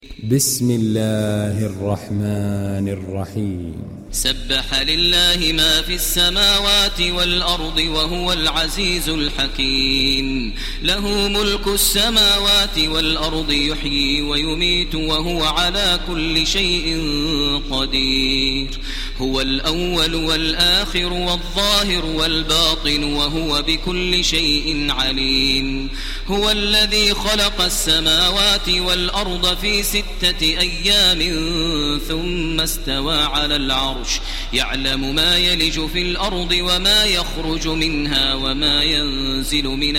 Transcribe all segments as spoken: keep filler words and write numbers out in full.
بسم الله الرحمن الرحيم. سبح لله ما في السماوات والأرض وهو العزيز الحكيم. له ملك السماوات والأرض يحيي ويميت وهو على كل شيء قدير. هو الأول والآخر والظاهر والباطن وهو بكل شيء عليم. هو الذي خلق السماوات والأرض في ستة أيام ثم استوى على العرش يعلم ما يلج في الأرض وما يخرج منها وما ينزل من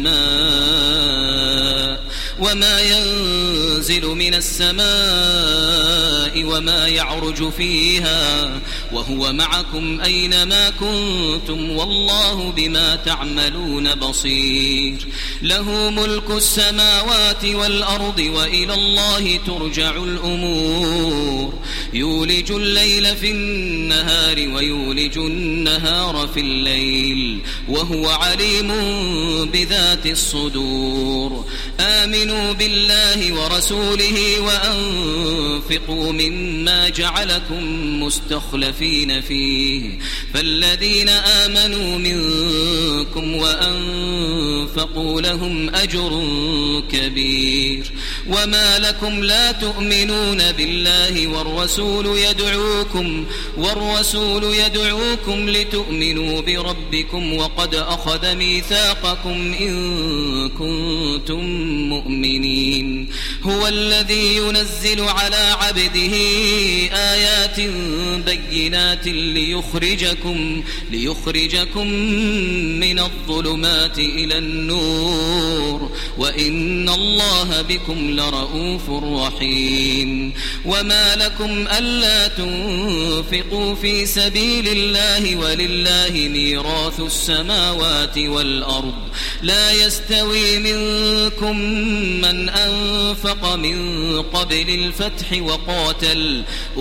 السماء وما ينزل من السماء وما يعرج فيها وهو معكم أينما كنتم والله بما تعملون بصير. له ملك السماوات والأرض وإلى الله ترجع الأمور. يولج الليل في النهار ويولج النهار في الليل وهو عليم بذات الصدور. آمنوا بالله ورسوله وأنفقوا مما جعلكم مستخلفين فيه فالذين آمنوا منكم وأنفقوا لهم أجر كبير. وما لكم لا تؤمنون بالله والرسول يدعوكم والرسول يدعوكم لتؤمنوا بربكم وقد أخذ ميثاقكم إن كنتم مؤمنين. هو الذي ينزل على عبده آيات بينات ليخرجكم ليخرجكم من الظلمات إلى النور وإن الله بكم لرؤوف رحيم. وما لكم ألا تنفقوا في سبيل الله ولله ميراث السماوات والأرض لا يستوي منكم من أنفق من قبل الفتح وقاتل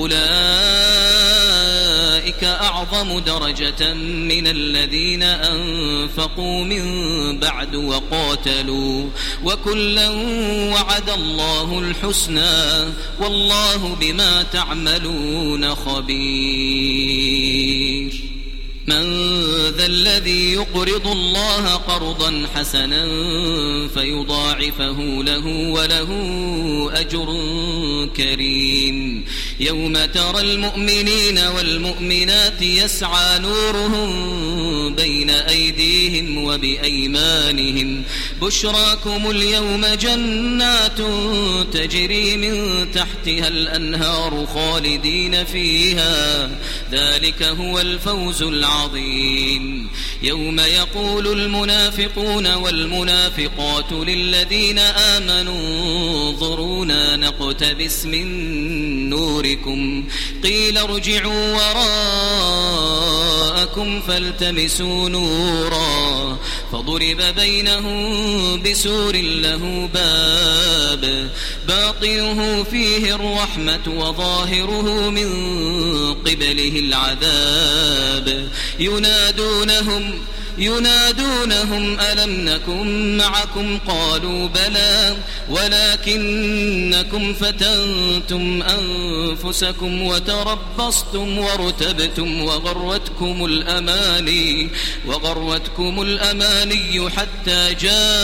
أولئك أعظم درجة من الذين أنفقوا من بعد وقاتلوا وكلا وعد الله الحسنى والله بما تعملون خبير. من ذا الذي يقرض الله قرضا حسنا فيضاعفه له وله أجر كريم. يوم ترى المؤمنين والمؤمنات يسعى نورهم بين أيديهم وبأيمانهم بشراكم اليوم جنات تجري من تحتها الأنهار خالدين فيها ذلك هو الفوز العظيم. يوم يقول المنافقون والمنافقات للذين آمنوا انظرونا نقتبس من نوركم قيل ارجعوا وراءكم فالتمسوا نورا فضرب بينهم بسور له باب باطنه فيه الرحمة وظاهره من قبله العذاب. ينادونهم ينادونهم ألم نكن معكم قالوا بلى ولكنكم فتنتم أنفسكم وتربصتم وارتبتم وغرتكم الأماني وغرتكم الأماني حتى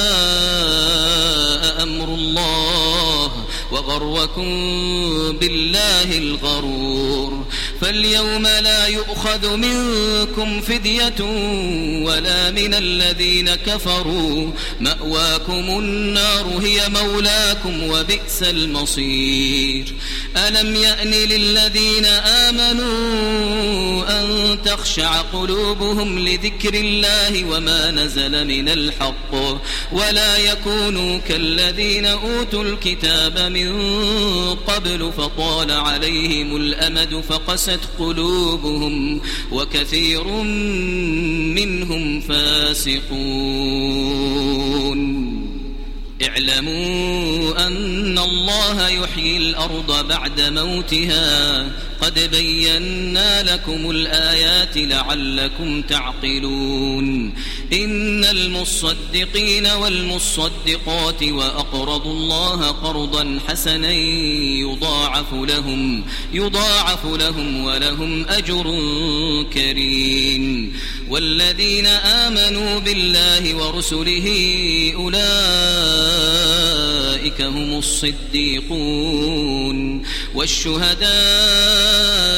جاء أمر الله وغركم بالله الغرور. فاليوم لا يؤخذ منكم فدية ولا من الذين كفروا مأواكم النار هي مولاكم وبئس المصير. ألم يأن للذين آمنوا أن تخشع قلوبهم لذكر الله وما نزل من الحق ولا يكونوا كالذين أوتوا الكتاب من قبل فطال عليهم الأمد فقست قلوبهم وكثير منهم فاسقون. اعلموا أن الله يحيي الأرض بعد موتها قد بينا لكم الآيات لعلكم تعقلون إن المصدقين والمصدقات وأقرضوا الله قرضا حسنا يضاعف لهم يضاعف لهم ولهم أجر كريم والذين آمنوا بالله ورسله أولئك هم الصديقون والشهداء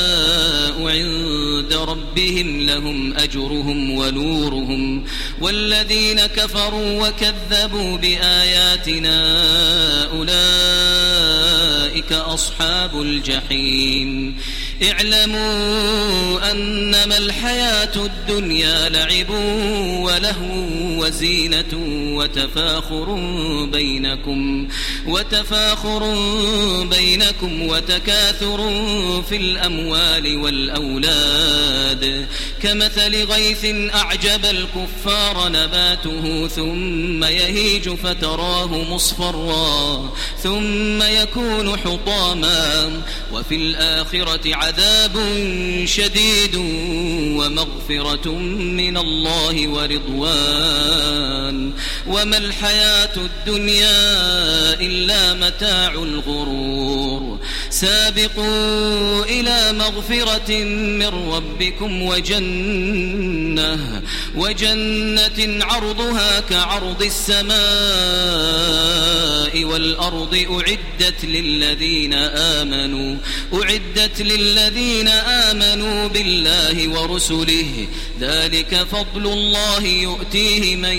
عند ربهم لهم أجرهم ونورهم والذين كفروا وكذبوا بآياتنا أولئك أصحاب الجحيم اعلموا أنما الحياة الدنيا لعب ولهو وزينة وتفاخر بينكم وتفاخر بينكم وتكاثر في الأموال والأولاد كمثل غيث أعجب الكفار نباته ثم يهيج فتراه مصفرا ثم يكون حطاما وفي الآخرة عذاب شديد ومغفرة من الله ورضوان وما الحياة الدنيا إلا متاع الغرور سابقوا إلى مغفرة من ربكم وجنة وجنة عرضها كعرض السماء والأرض أعدت للذين آمنوا أعدت للذين آمنوا بالله ورسله ذلك فضل الله يؤتيه من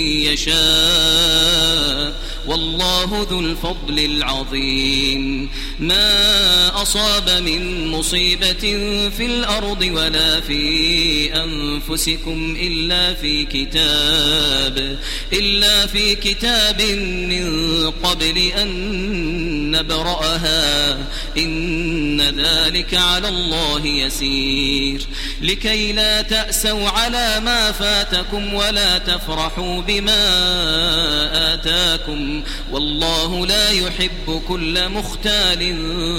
يشاء والله ذو الفضل العظيم ما أصاب من مصيبة في الأرض ولا في أنفسكم إلا في كتاب إلا في كتاب من قبل أن نبرأها إن ذلك على الله يسير لكي لا تأسوا على ما فاتكم ولا تفرحوا بما آتاكم والله لا يحب كل مختال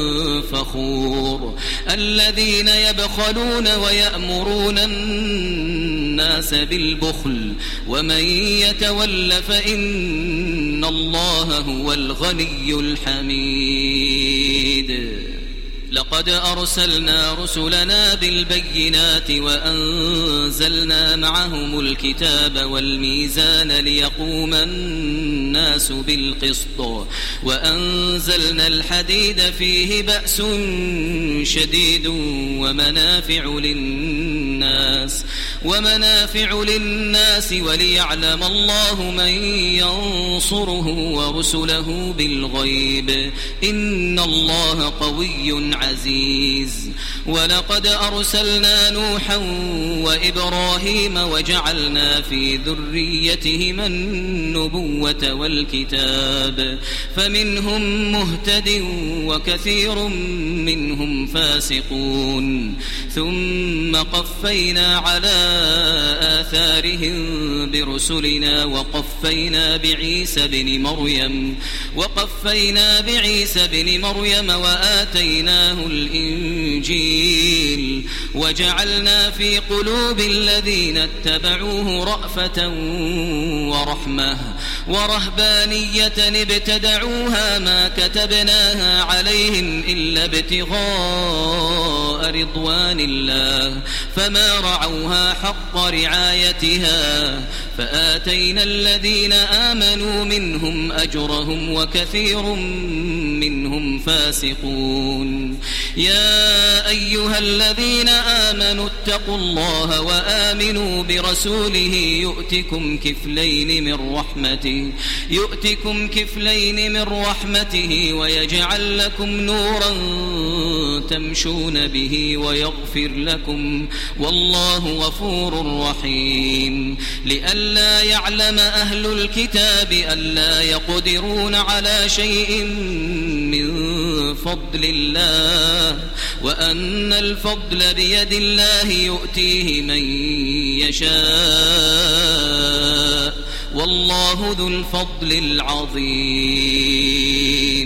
فخور الذين يبخلون ويأمرون الناس بالبخل ومن يتول فإن الله هو الغني الحميد لقد أرسلنا رسلنا بالبينات وأنزلنا معهم الكتاب والميزان ليقوم الناس بالقسط وأنزلنا الحديد فيه بأس شديد ومنافع للناس ومنافع للناس وليعلم الله من ينصره ورسله بالغيب إن الله قوي عزيز ولقد أرسلنا نوحا وإبراهيم وجعلنا في ذريتهما النبوة والكتاب فمنهم مهتد وكثير منهم فاسقون ثم قفينا على آثارهم برسلنا وقفينا بعيسى بن مريم وقفينا بعيسى بن مريم وآتيناه الإنجيل وجعلنا في قلوب الذين اتبعوه رأفة ورحمة ورهبانية ابتدعوها ما كتبناها عليهم إلا ابتغاء رضوان الله فما رعوها حق رعايتها فآتينا الذين آمنوا منهم أجرهم وكثير منهم فاسقون يا أيها الذين آمنوا اتقوا الله وآمنوا برسوله يؤتكم كفلين من رحمته يؤتكم كفلين من رحمته ويجعل لكم نورا تمشون به ويغفر لكم والله غفور رحيم لئلا يعلم أهل الكتاب ألا يقدرون على شيء من فضل الله وأن الفضل بيد الله يؤتيه من يشاء والله ذو الفضل العظيم.